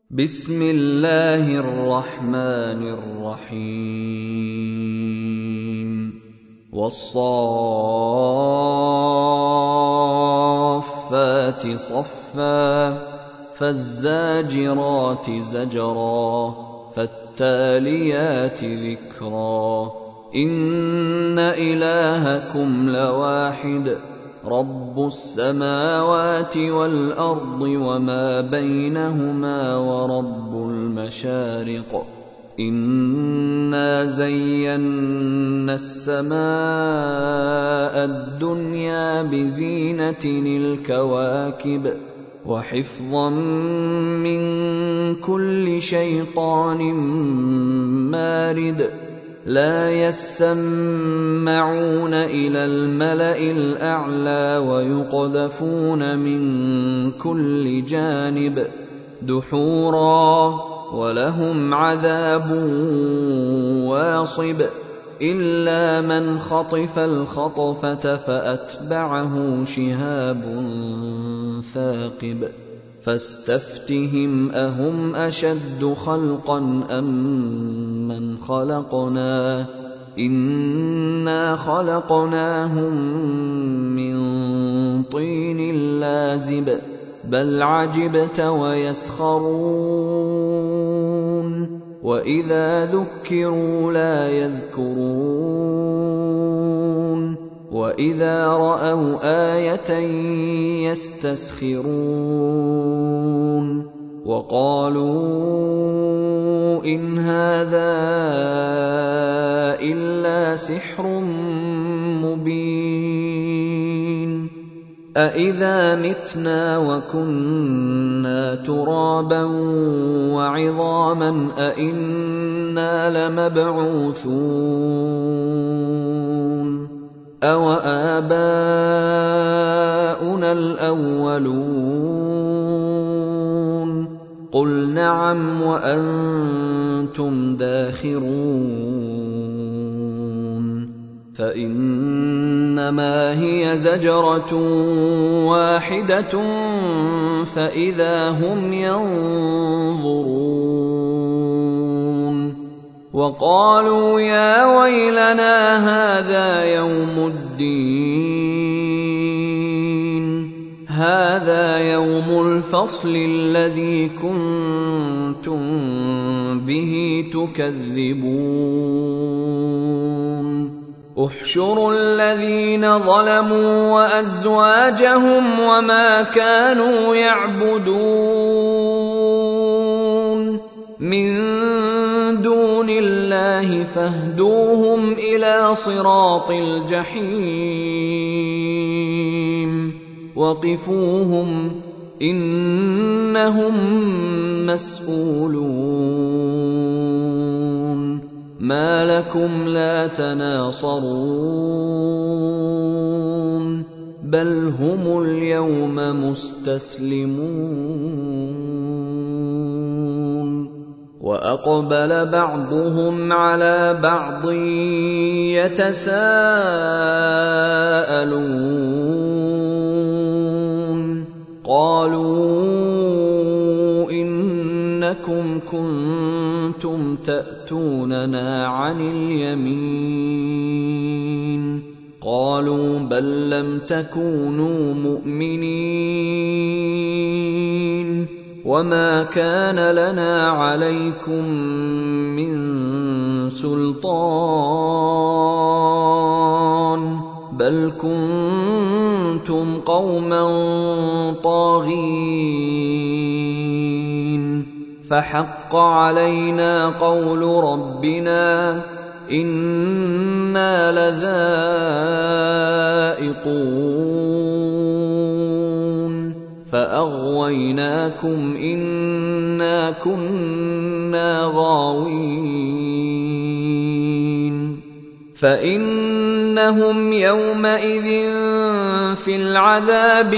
بسم الله الرحمن الرحيم والصافات صفا فالزاجرات زجرا فالتاليات ذكرا إن إلهكم لواحد رب السماوات والأرض وما بينهما ورب المشارق إنا زينا السماء الدنيا بزينة الكواكب وحفظا من كل شيطان مارد لا يسمعون إلى الملأ الأعلى ويقذفون من كل جانب دحورا ولهم عذاب واصب إلا من خطف الخطفة فأتبعه شهاب ثاقب فاستفتهم أهم أشد خلقا أم من خلقنا إنا خلقناهم من طين لازب بل عجبت ويسخرون وإذا ذكروا لا يذكرون وإذا رأوا آية يستسخرون وقالوا إن هذا إلا سحر مبين أإذا متنا وكنا ترابا وعظاما أإنا لمبعوثون أَوَآبَاؤُنَا الْأَوَّلُونَ قُلْ نَعَمْ وَأَنْتُمْ دَاخِرُونَ فَإِنَّمَا هِيَ زَجْرَةٌ وَاحِدَةٌ فَإِذَا هُمْ يَنظُرُونَ وقالوا يا ويلنا هذا يوم الدين هذا يوم الفصل الذي كنتم به تكذبون احشروا الذين ظلموا وأزواجهم وما كانوا يعبدون من دون الله فاهدوهم إلى صراط الجحيم وقفوهم إنهم مسؤولون ما لكم لا تناصرون بل هم اليوم مستسلمون وأقبل بعضهم على بعض يتساءلون قالوا إنكم كنتم تأتوننا عن اليمين قالوا بل لم تكونوا مؤمنين وما كان لنا عليكم من سلطان بل كنتم قوما طاغين فحق علينا قول ربنا إنا لذائقون فأغويناكم إنا كنا غاوين فإنهم يومئذ في العذاب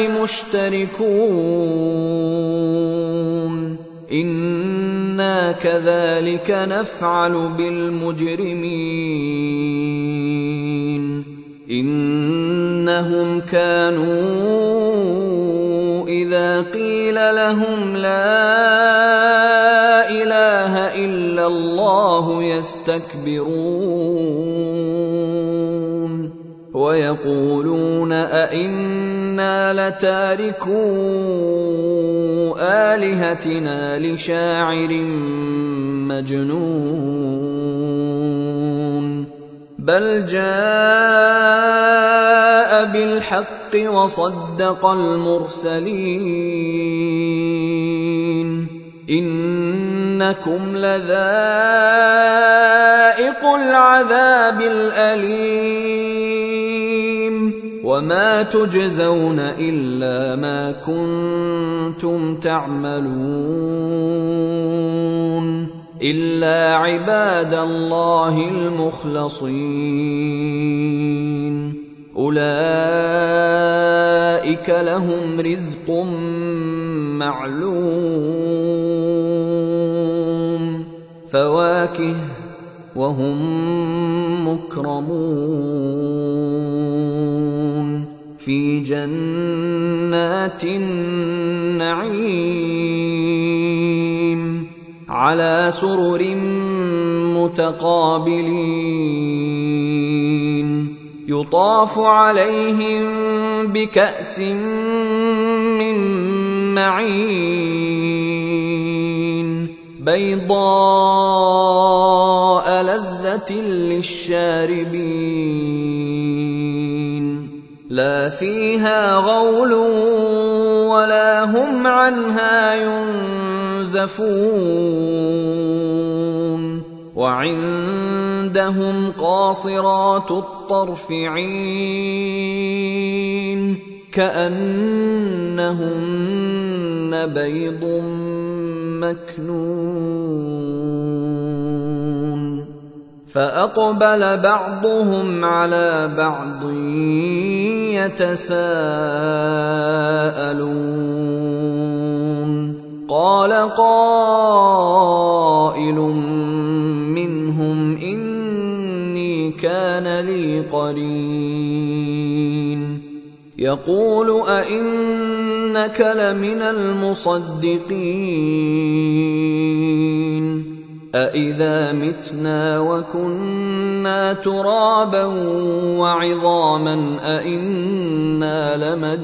مشتركون إنا كذلك نفعل بالمجرمين إنهم كانوا إذا قيل لهم لا الله يستكبرون ويقولون أئنا لتاركو آلهتنا لشاعر مجنون بل جاء بالحق وصدق المرسلين إنكم لذائق العذاب الأليم وما تجزون إلا ما كنتم تعملون إلا عباد الله المخلصين أولئك لهم رزق معلوم فواكه وهم مكرمون في جنات النعيم على سرر متقابلين يطاف عليهم بكأس من معين بيضاء لذة للشاربين لا فيها غول ولا هم عنها ينزفون وعندهم قاصرات الطرف عين كأنهن بيض مكنون فأقبل بعضهم على بعض يتساءلون قال قائل منهم إني كان لي قرين يقول أئنك لمن المصدقين أإذا متنا وكنا ترابا وعظاما أئنا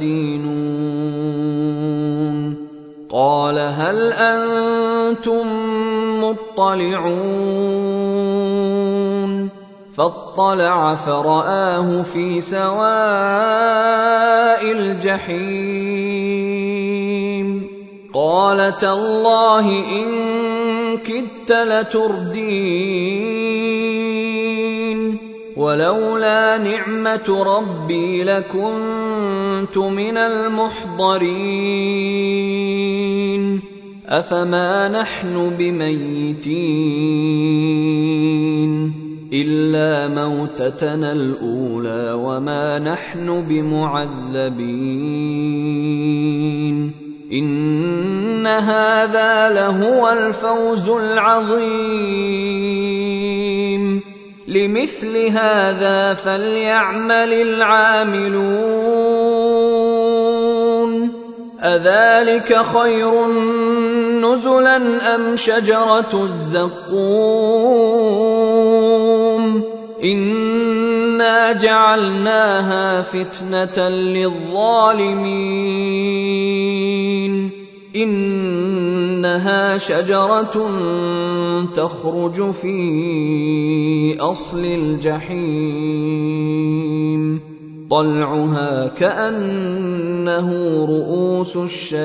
لمدينون قال هل أنتم مطلعون فاطلع فرآه في سواء الجحيم قال تالله إن كدت لتردين ولولا نعمة ربي لكنت من المحضرين أفما نحن بميتين إلا موتتنا الأولى وما نحن بمعذبين إن هذا لهو الفوز العظيم لمثل هذا فليعمل العاملون أذلك خير نزلا أم شجرة الزقوم إنا جعلناها فتنة للظالمين إنها شجرة تخرج في أصل الجحيم طلعها كأنه رؤوس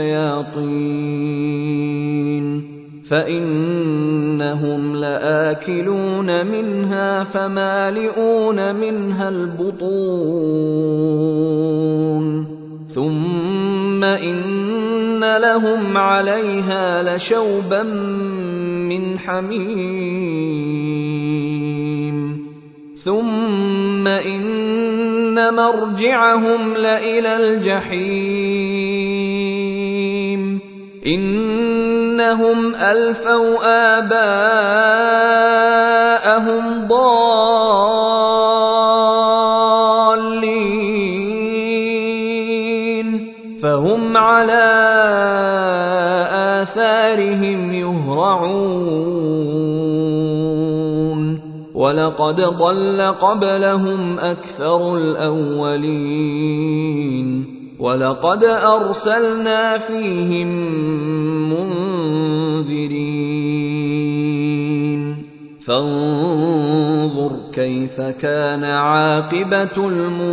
الشياطين فإنهم لآكلون منها فمالئون منها البطون ثم إن لهم عليها لشوبا من حميم ثم إن مرجعهم لإلى الجحيم إنهم ألفوا آباءهم ضالين فهم على آثارهم آثارهم يهرعون ولقد ضل قبلهم أكثر الأولين ولقد أرسلنا فيهم منذرين فانظر كيف كان عاقبة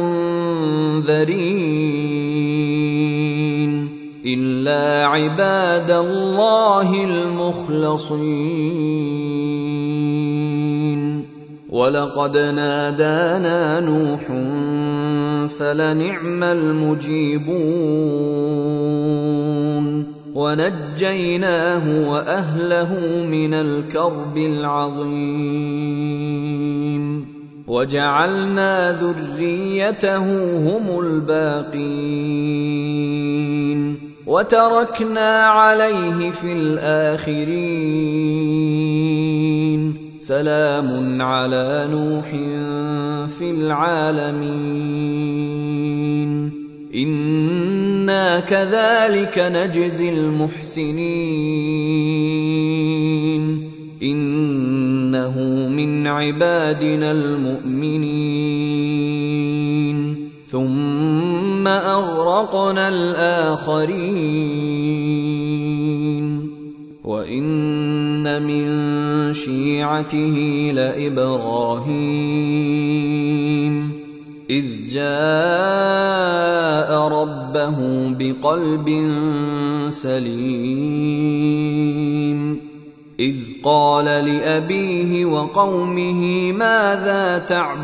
المنذرين إلا عباد الله المخلصين ولقد نادانا نوح فلنعم المجيبون ونجيناه وأهله من الكرب العظيم وجعلنا ذريته هم الباقين وتركنا عليه في الآخرين سلام على نوح في العالمين إنا كذلك نجزي المحسنين إنه من عبادنا المؤمنين ثم أغرقنا الآخرين وإن من شيعته لإبراهيم إذ جاء ربه بقلب سليم إذ قال لأبيه وقومه ماذا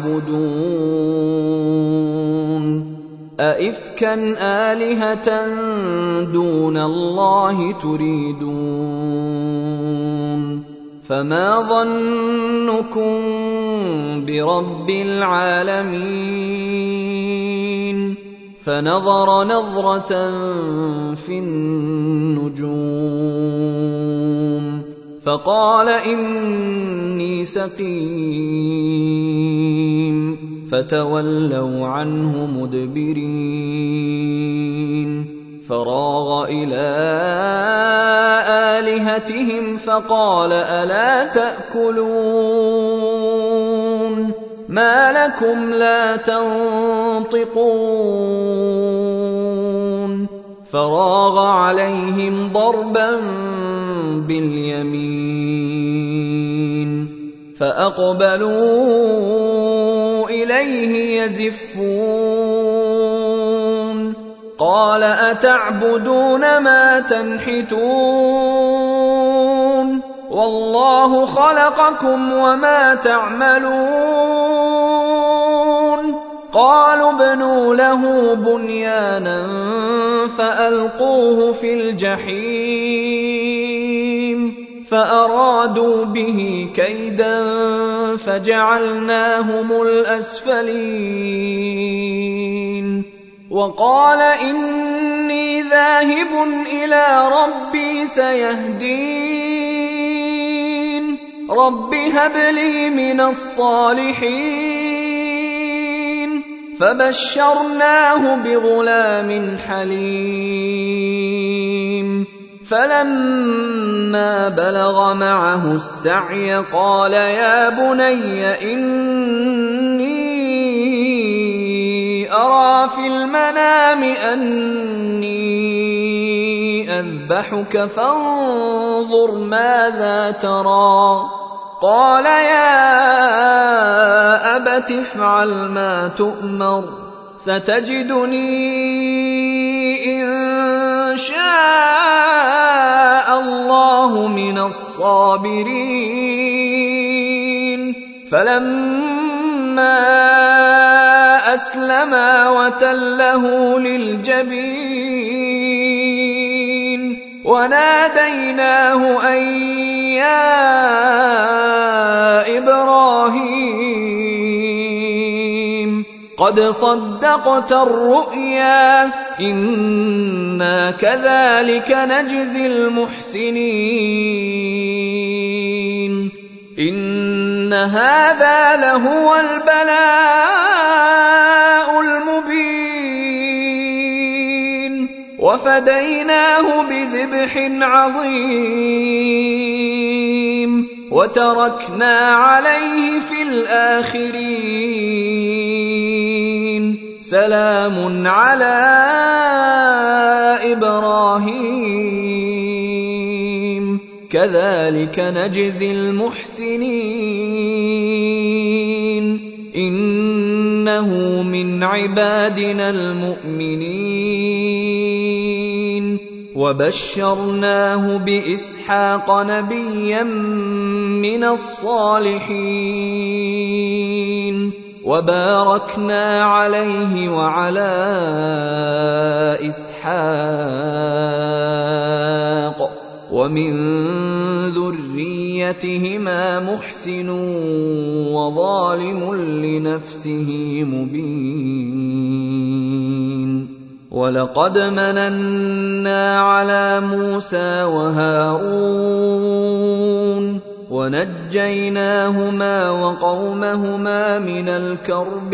تعبدون أئفكا آلهة دون الله تريدون فما ظنكم برب العالمين فنظر نظرة في النجوم فقال إني سقيم فتولوا عنه مدبرين فراغ إلى آلهتهم فقال ألا تأكلون ما لكم لا تنطقون فراغ عليهم ضربا باليمين فأقبلوا إليه يزفون قال أتعبدون ما تنحتون والله خلقكم وما تعملون قالوا ابنوا له بنيانا فألقوه في الجحيم فأرادوا به كيدا فجعلناهم الأسفلين وقال إني ذاهب إلى ربي سيهدين رب هب لي من الصالحين فبشرناه بغلام حليم فلما بلغ معه السعي قال يا بني إني أرى في المنام أني أذبحك فانظر ماذا ترى قال يا أبت افعل ما تؤمر ستجدني إن شاء الله من الصابرين فلما أسلما وتله للجبين وناديناه أن يا إبراهيم قد صدقت الرؤيا إنا كذلك نجزي المحسنين إن هذا لهو البلاء المبين وفديناه وَفَدَيْنَاهُ بِذِبْحٍ عَظِيمٍ وَتَرَكْنَا عَلَيْهِ فِي الْآخِرِينَ سَلَامٌ عَلَىٰ إِبْرَاهِيمَ كَذَلِكَ نَجْزِي الْمُحْسِنِينَ إِنَّهُ مِنْ عِبَادِنَا الْمُؤْمِنِينَ وَبَشَّرْنَاهُ بِإِسْحَاقَ نَبِيًّا مِنَ الصَّالِحِينَ وَبَارَكْنَا عَلَيْهِ وَعَلَى إِسْحَاقَ وَمِن ذُرِّيَّتِهِمَا مُحْسِنٌ وَظَالِمٌ لِّنَفْسِهِ مُبِينٌ وَلَقَدْ مَنَنَّا عَلَىٰ مُوسَىٰ وَهَارُونَ وَنَجَّيْنَاهُمَا وَقَوْمَهُمَا مِنَ الْكَرْبِ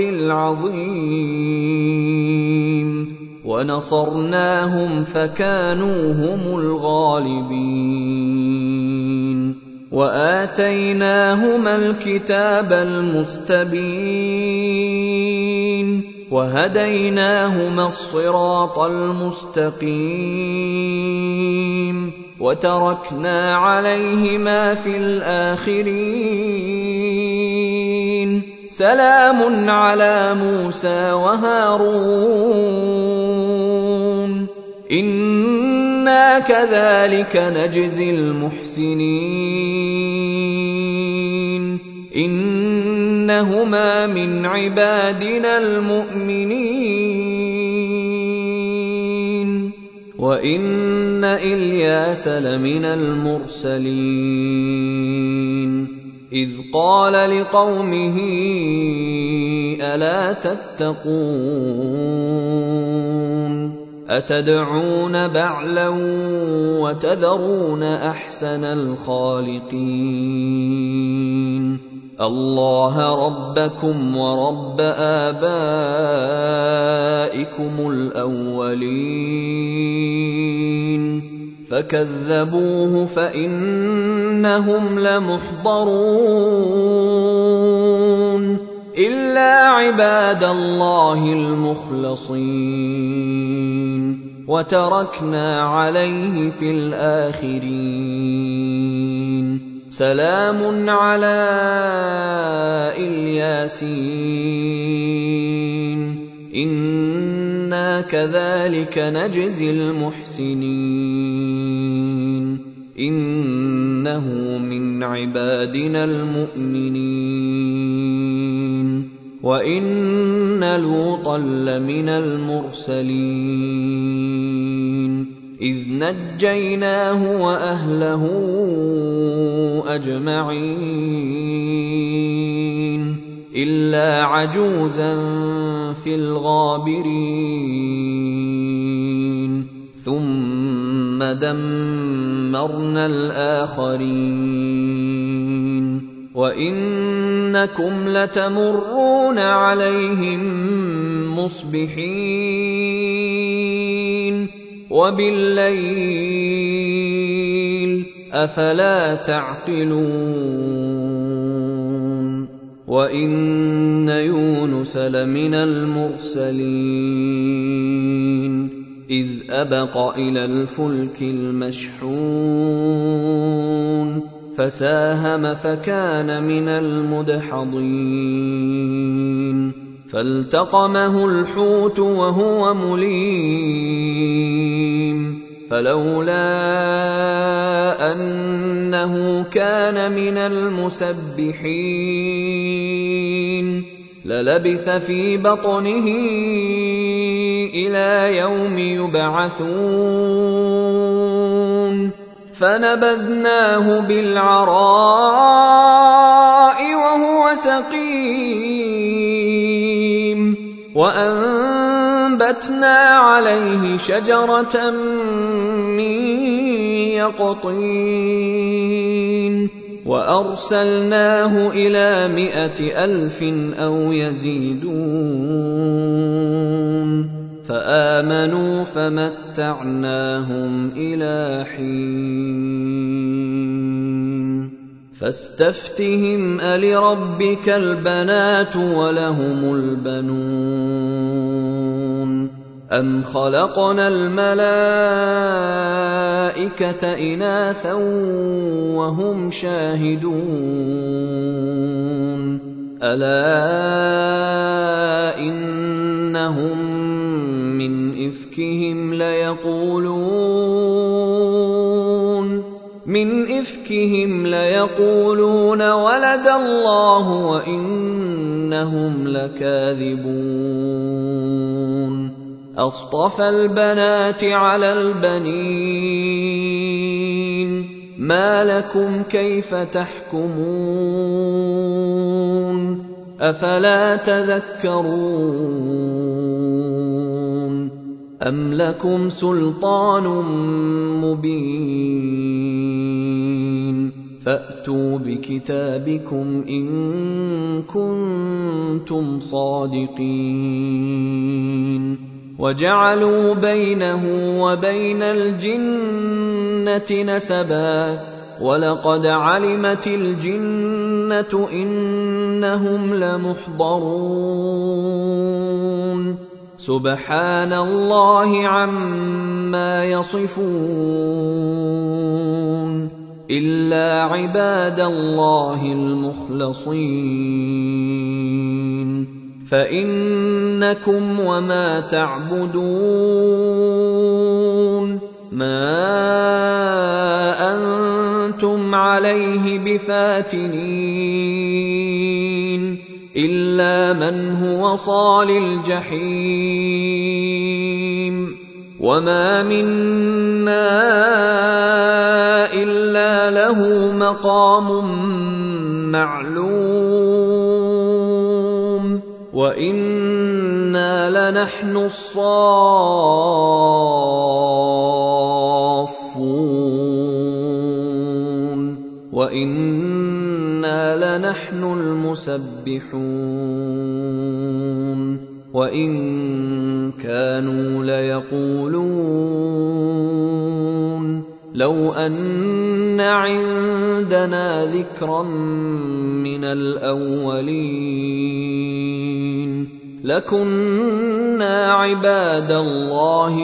الْعَظِيمِ وَنَصَرْنَاهُمْ فَكَانُوا هُمُ الْغَالِبِينَ وَآتَيْنَاهُمَا الْكِتَابَ الْمُسْتَبِينَ وَهَدَيْنَاهُمَا الصِّرَاطَ الْمُسْتَقِيمَ وَتَرَكْنَا عَلَيْهِمَا فِي الْآخِرِينَ سَلَامٌ عَلَىٰ مُوسَىٰ وَهَارُونَ إِنَّا كَذَلِكَ نَجْزِي الْمُحْسِنِينَ إِنَّهُمَا مِنْ عِبَادِنَا الْمُؤْمِنِينَ وَإِنَّ إِلْيَاسَ لَمِنَ الْمُرْسَلِينَ إِذْ قَالَ لِقَوْمِهِ أَلَا تَتَّقُونَ أَتَدْعُونَ بَعْلًا وَتَذَرُونَ أَحْسَنَ الْخَالِقِينَ اللَّهَ رَبَّكُمْ وَرَبَّ آبَائِكُمُ الْأَوَّلِينَ فَكَذَّبُوهُ فَإِنَّهُمْ لَمُحْضَرُونَ إِلَّا عِبَادَ اللَّهِ الْمُخْلَصِينَ وَتَرَكْنَا عَلَيْهِ فِي الْآخِرِينَ سَلَامٌ عَلَىٰ الْيَاسِينَ إِنَّا كَذَلِكَ نَجْزِي الْمُحْسِنِينَ إِنَّهُ مِنْ عِبَادِنَا الْمُؤْمِنِينَ وَإِنَّ لُوطًا لَّمِنَ الْمُرْسَلِينَ إِذْ نَجَّيْنَاهُ وَأَهْلَهُ أَجْمَعِينَ إِلَّا عَجُوزًا فِي الْغَابِرِينَ ثُمَّ دَمَّرْنَا الْآخَرِينَ وَإِنَّكُمْ لَتَمُرُّونَ عَلَيْهِم مُّصْبِحِينَ وَبِاللَّيْلِ أَفَلَا تَعْقِلُونَ وَإِنَّ يُونُسَ لَمِنَ الْمُرْسَلِينَ إِذْ أَبَقَ إِلَى الْفُلْكِ الْمَشْحُونِ فَسَاهَمَ فَكَانَ مِنَ الْمُدْحَضِينَ فَالْتَقَمَهُ الْحُوتُ وَهُوَ مُلِيمٌ فَلَوْلَا أَنَّهُ كَانَ مِنَ الْمُسَبِّحِينَ لَلَبِثَ فِي بَطْنِهِ إِلَىٰ يَوْمِ يُبْعَثُونَ فَنَبَذْنَاهُ بِالْعَرَاءِ وَهُوَ سَقِيمٌ وَأَنبَتْنَا عَلَيْهِ شَجَرَةً مِّن يَقْطِينٍ وَأَرْسَلْنَاهُ إِلَىٰ 100,000 أَوْ يَزِيدُونَ فآمنوا فمتعناهم إلى حين فاستفتهم ألربك البنات ولهم البنون أم خلقنا الملائكة إناثا وهم شاهدون ألا إنهم من إفكهم ليقولون ولد الله وإنهم لكاذبون أصطفى البنات على البنين ما لكم كيف تحكمون أفلا تذكرون أم لكم سلطان مبين فأتوا بكتابكم إن كنتم صادقين وجعلوا بينه وبين الجنة نسبا ولقد علمت الجنة إنهم لمحضرون سبحان الله عما يصفون إلا عباد الله المخلصين فإنكم وما تعبدون ما أنتم عليه بفاتنين إلا من هو صال الجحيم وما منا إلا له مقام معلوم وإنا لنحن الصافون وإنا لنحن المسبحون وإن كانوا ليقولون لو أن عندنا ذكرا من الأولين لكنا عباد الله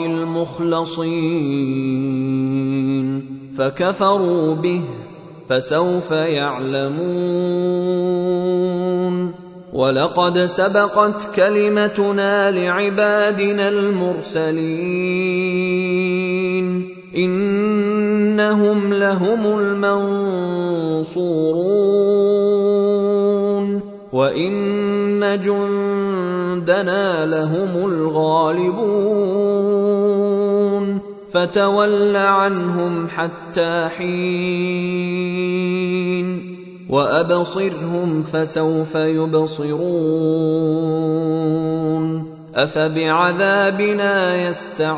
المخلصين فكفروا به فسوف يعلمون ولقد سبقت كلمتنا لعبادنا المرسلين إنهم لهم المنصورون وإن جندنا لهم الغالبون فتول عنهم حتى حين وأبصرهم فسوف يبصرون أفبعذابنا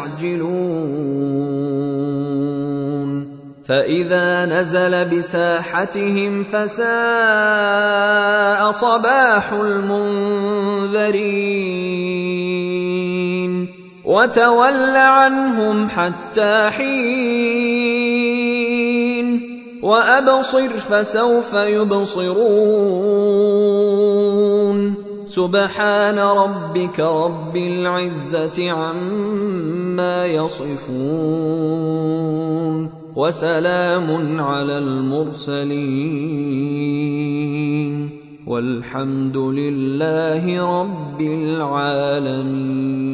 يستعجلون فإذا نزل بساحتهم فساء صباح المنذرين وتول عنهم حتى حين وأبصر فسوف يبصرون سبحان ربك رب العزة عما يصفون وسلام على المرسلين والحمد لله رب العالمين.